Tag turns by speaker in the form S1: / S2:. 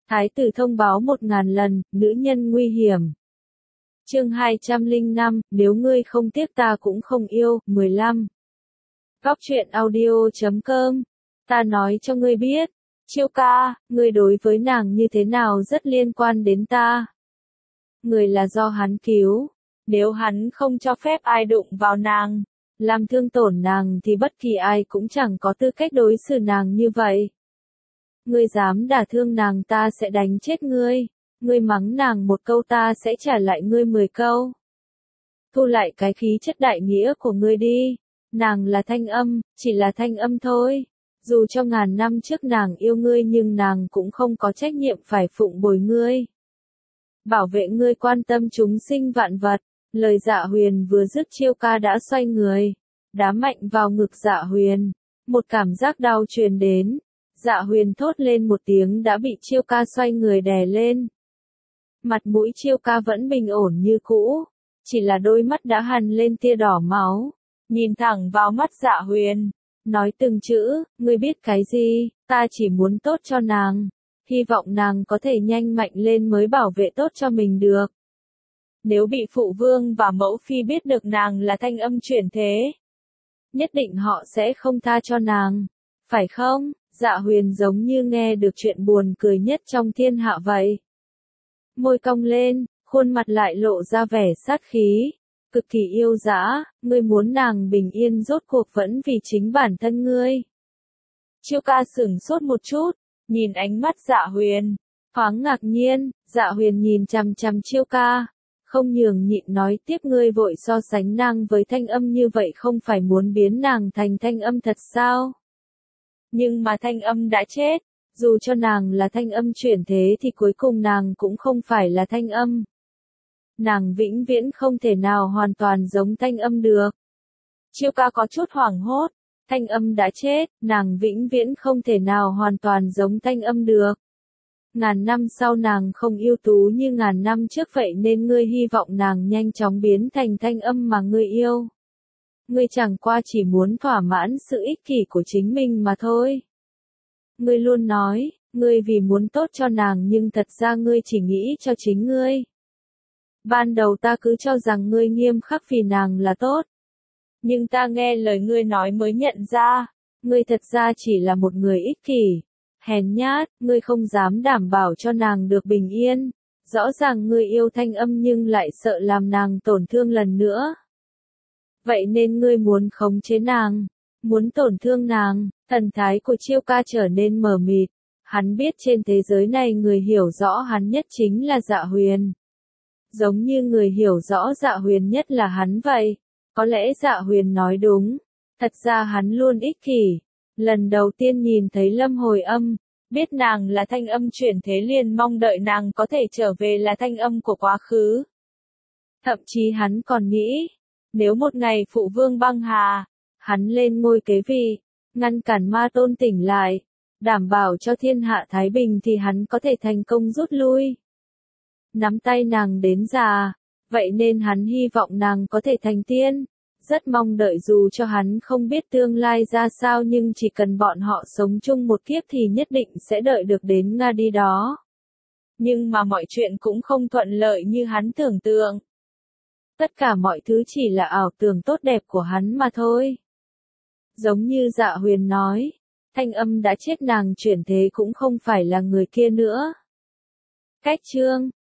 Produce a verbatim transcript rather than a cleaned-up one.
S1: Thái tử thông báo một ngàn lần, nữ nhân nguy hiểm. Chương hai trăm lẻ năm, nếu ngươi không tiếc ta cũng không yêu, mười lăm. Góc truyện audio chấm com. Ta nói cho ngươi biết, Chiêu ca, ngươi đối với nàng như thế nào rất liên quan đến ta. Người là do hắn cứu, nếu hắn không cho phép ai đụng vào nàng, làm thương tổn nàng thì bất kỳ ai cũng chẳng có tư cách đối xử nàng như vậy. Ngươi dám đả thương nàng ta sẽ đánh chết ngươi, ngươi mắng nàng một câu ta sẽ trả lại ngươi mười câu. Thu lại cái khí chất đại nghĩa của ngươi đi, nàng là Thanh Âm, chỉ là Thanh Âm thôi. Dù cho ngàn năm trước nàng yêu ngươi nhưng nàng cũng không có trách nhiệm phải phụng bồi ngươi. Bảo vệ ngươi quan tâm chúng sinh vạn vật. Lời Dạ Huyền vừa dứt Chiêu ca đã xoay người, đá mạnh vào ngực Dạ Huyền. Một cảm giác đau truyền đến. Dạ Huyền thốt lên một tiếng đã bị Chiêu ca xoay người đè lên. Mặt mũi Chiêu ca vẫn bình ổn như cũ, chỉ là đôi mắt đã hằn lên tia đỏ máu. Nhìn thẳng vào mắt Dạ Huyền, nói từng chữ, ngươi biết cái gì, ta chỉ muốn tốt cho nàng. Hy vọng nàng có thể nhanh mạnh lên mới bảo vệ tốt cho mình được. Nếu bị phụ vương và mẫu phi biết được nàng là Thanh Âm chuyển thế, nhất định họ sẽ không tha cho nàng, phải không? Dạ Huyền giống như nghe được chuyện buồn cười nhất trong thiên hạ vậy. Môi cong lên, khuôn mặt lại lộ ra vẻ sát khí, cực kỳ yêu dã, ngươi muốn nàng bình yên rốt cuộc vẫn vì chính bản thân ngươi. Chiêu ca sửng sốt một chút, nhìn ánh mắt Dạ Huyền, thoáng ngạc nhiên. Dạ Huyền nhìn chằm chằm Chiêu ca, không nhường nhịn nói tiếp, ngươi vội so sánh nàng với Thanh Âm như vậy không phải muốn biến nàng thành Thanh Âm thật sao? Nhưng mà Thanh Âm đã chết, dù cho nàng là Thanh Âm chuyển thế thì cuối cùng nàng cũng không phải là Thanh Âm. Nàng vĩnh viễn không thể nào hoàn toàn giống Thanh Âm được. Chiêu ca có chút hoảng hốt, Thanh Âm đã chết, nàng vĩnh viễn không thể nào hoàn toàn giống Thanh Âm được. Ngàn năm sau nàng không ưu tú như ngàn năm trước vậy nên ngươi hy vọng nàng nhanh chóng biến thành Thanh Âm mà ngươi yêu. Ngươi chẳng qua chỉ muốn thỏa mãn sự ích kỷ của chính mình mà thôi. Ngươi luôn nói, ngươi vì muốn tốt cho nàng nhưng thật ra ngươi chỉ nghĩ cho chính ngươi. Ban đầu ta cứ cho rằng ngươi nghiêm khắc vì nàng là tốt. Nhưng ta nghe lời ngươi nói mới nhận ra, ngươi thật ra chỉ là một người ích kỷ, hèn nhát, ngươi không dám đảm bảo cho nàng được bình yên. Rõ ràng ngươi yêu Thanh Âm nhưng lại sợ làm nàng tổn thương lần nữa. Vậy nên ngươi muốn khống chế nàng, muốn tổn thương nàng. Thần thái của Chiêu ca trở nên mờ mịt, hắn biết trên thế giới này người hiểu rõ hắn nhất chính là Dạ Huyền. Giống như người hiểu rõ Dạ Huyền nhất là hắn vậy. Có lẽ Dạ Huyền nói đúng, thật ra hắn luôn ích kỷ. Lần đầu tiên nhìn thấy Lâm Hồi Âm, biết nàng là Thanh Âm chuyển thế liền mong đợi nàng có thể trở về là Thanh Âm của quá khứ. Thậm chí hắn còn nghĩ, nếu một ngày phụ vương băng hà, hắn lên ngôi kế vị, ngăn cản Ma Tôn tỉnh lại, đảm bảo cho thiên hạ thái bình thì hắn có thể thành công rút lui. Nắm tay nàng đến già, vậy nên hắn hy vọng nàng có thể thành tiên. Rất mong đợi dù cho hắn không biết tương lai ra sao nhưng chỉ cần bọn họ sống chung một kiếp thì nhất định sẽ đợi được đến Nga đi đó. Nhưng mà mọi chuyện cũng không thuận lợi như hắn tưởng tượng. Tất cả mọi thứ chỉ là ảo tưởng tốt đẹp của hắn mà thôi. Giống như Dạ Huyền nói, Thanh Âm đã chết, nàng chuyển thế cũng không phải là người kia nữa. Cách chương